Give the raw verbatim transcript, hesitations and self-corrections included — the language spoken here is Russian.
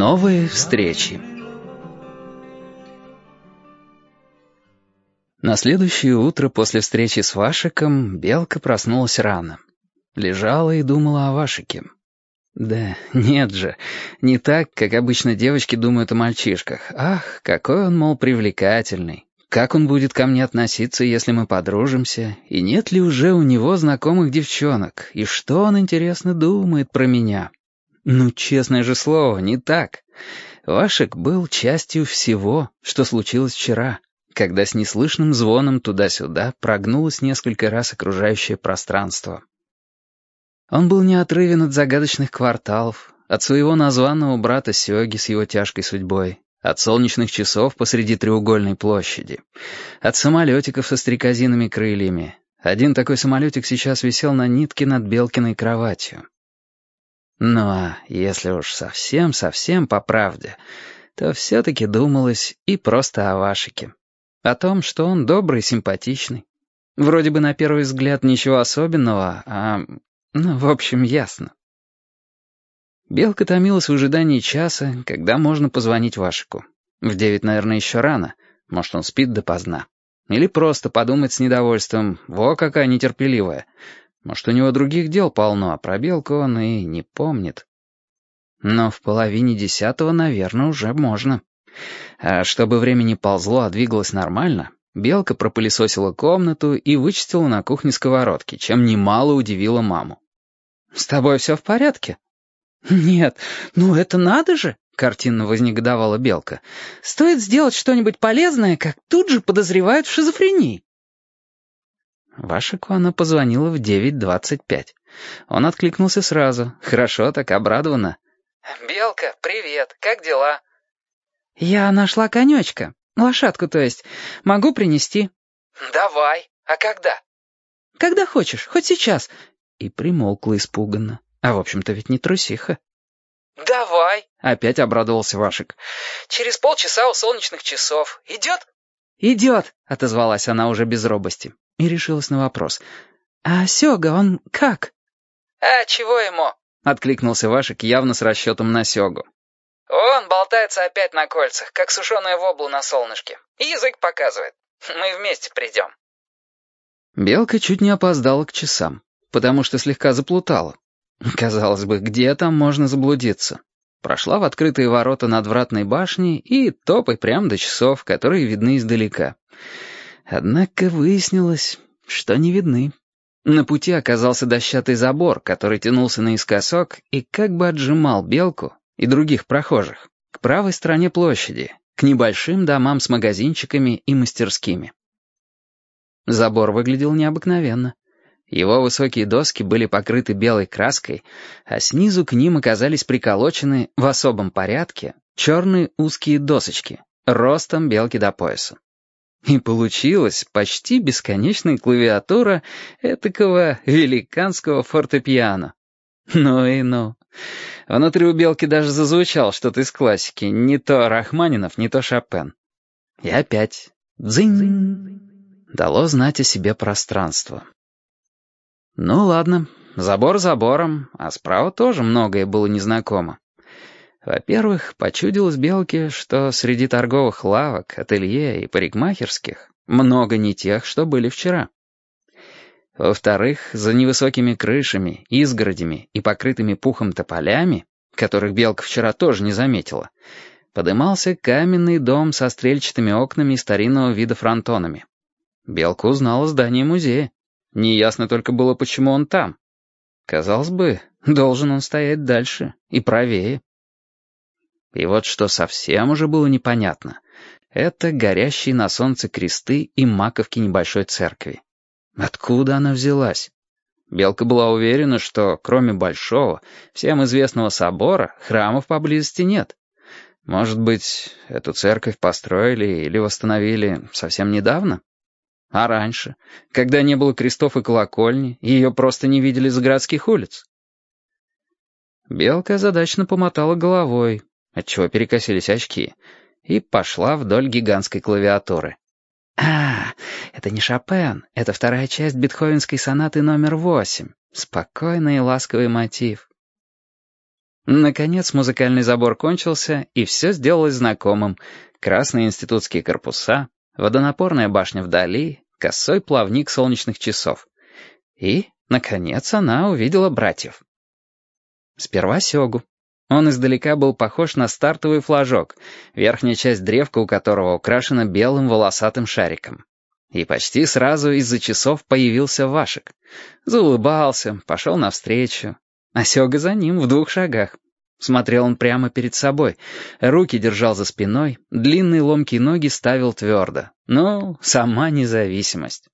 Новые встречи. На следующее утро после встречи с Вашиком Белка проснулась рано. Лежала и думала о Вашике. Да нет же, не так, как обычно девочки думают о мальчишках. Ах, какой он, мол, привлекательный. Как он будет ко мне относиться, если мы подружимся? И нет ли уже у него знакомых девчонок? И что он, интересно, думает про меня? Ну, честное же слово, не так. Вашик был частью всего, что случилось вчера, когда с неслышным звоном туда-сюда прогнулось несколько раз окружающее пространство. Он был неотрывен от загадочных кварталов, от своего названного брата Сёги с его тяжкой судьбой, от солнечных часов посреди треугольной площади, от самолетиков со стрекозиными крыльями. Один такой самолетик сейчас висел на нитке над Белкиной кроватью. Ну а если уж совсем-совсем по правде, то все-таки думалось и просто о Вашике. О том, что он добрый, симпатичный. Вроде бы на первый взгляд ничего особенного, а... ну, в общем, ясно. Белка томилась в ожидании часа, когда можно позвонить Вашику. В девять, наверное, еще рано. Может, он спит допоздна. Или просто подумать с недовольством: во какая нетерпеливая. Может, у него других дел полно, а про Белку он и не помнит. Но в половине десятого, наверное, уже можно. А чтобы время не ползло, а двигалось нормально, Белка пропылесосила комнату и вычистила на кухне сковородки, чем немало удивила маму. «С тобой все в порядке?» «Нет, ну это надо же!» — картинно вознегодовала Белка. «Стоит сделать что-нибудь полезное, как тут же подозревают в шизофрении». Вашику она позвонила в девять двадцать пять. Он откликнулся сразу, хорошо так, обрадованно. «Белка, привет, как дела?» «Я нашла конечка, лошадку, то есть. Могу принести». «Давай, а когда?» «Когда хочешь, хоть сейчас». И примолкла испуганно. А в общем-то ведь не трусиха. «Давай», — опять обрадовался Вашик. «Через полчаса у солнечных часов. Идет?» «Идет», — отозвалась она уже без робости. И решилась на вопрос. «А Сёга, он как?» «А чего ему?» — откликнулся Вашик явно с расчетом на Сёгу. «Он болтается опять на кольцах, как сушеная вобла на солнышке. И язык показывает. Мы вместе придем». Белка чуть не опоздала к часам, потому что слегка заплутала. Казалось бы, где там можно заблудиться? Прошла в открытые ворота надвратной башни и топай прямо до часов, которые видны издалека. Однако выяснилось, что не видны. На пути оказался дощатый забор, который тянулся наискосок и как бы отжимал Белку и других прохожих к правой стороне площади, к небольшим домам с магазинчиками и мастерскими. Забор выглядел необыкновенно. Его высокие доски были покрыты белой краской, а снизу к ним оказались приколочены в особом порядке черные узкие досочки, ростом Белки до пояса. И получилась почти бесконечная клавиатура этакого великанского фортепиано. Ну и ну. Внутри у Белки даже зазвучал что-то из классики, не то Рахманинов, не то Шопен. И опять дзынь дало знать о себе пространство. Ну ладно, забор забором, а справа тоже многое было незнакомо. Во-первых, почудилось Белке, что среди торговых лавок, ателье и парикмахерских много не тех, что были вчера. Во-вторых, за невысокими крышами, изгородями и покрытыми пухом тополями, которых Белка вчера тоже не заметила, подымался каменный дом со стрельчатыми окнами и старинного вида фронтонами. Белка узнала здание музея. Неясно только было, почему он там. Казалось бы, должен он стоять дальше и правее. И вот что совсем уже было непонятно, это горящие на солнце кресты и маковки небольшой церкви. Откуда она взялась? Белка была уверена, что кроме большого, всем известного собора, храмов поблизости нет. Может быть, эту церковь построили или восстановили совсем недавно? А раньше, когда не было крестов и колокольни, ее просто не видели с городских улиц? Белка озадаченно помотала головой, отчего перекосились очки, и пошла вдоль гигантской клавиатуры. А, это не Шопен, это вторая часть бетховенской сонаты номер восемь. Спокойный и ласковый мотив. Наконец музыкальный забор кончился, и все сделалось знакомым. Красные институтские корпуса, водонапорная башня вдали, косой плавник солнечных часов. И, наконец, она увидела братьев. Сперва Сёгу. Он издалека был похож на стартовый флажок, верхняя часть древка у которого украшена белым волосатым шариком. И почти сразу из-за часов появился Вашек. Заулыбался, пошел навстречу. А Сёга за ним в двух шагах. Смотрел он прямо перед собой, руки держал за спиной, длинные ломкие ноги ставил твердо. Ну, сама независимость.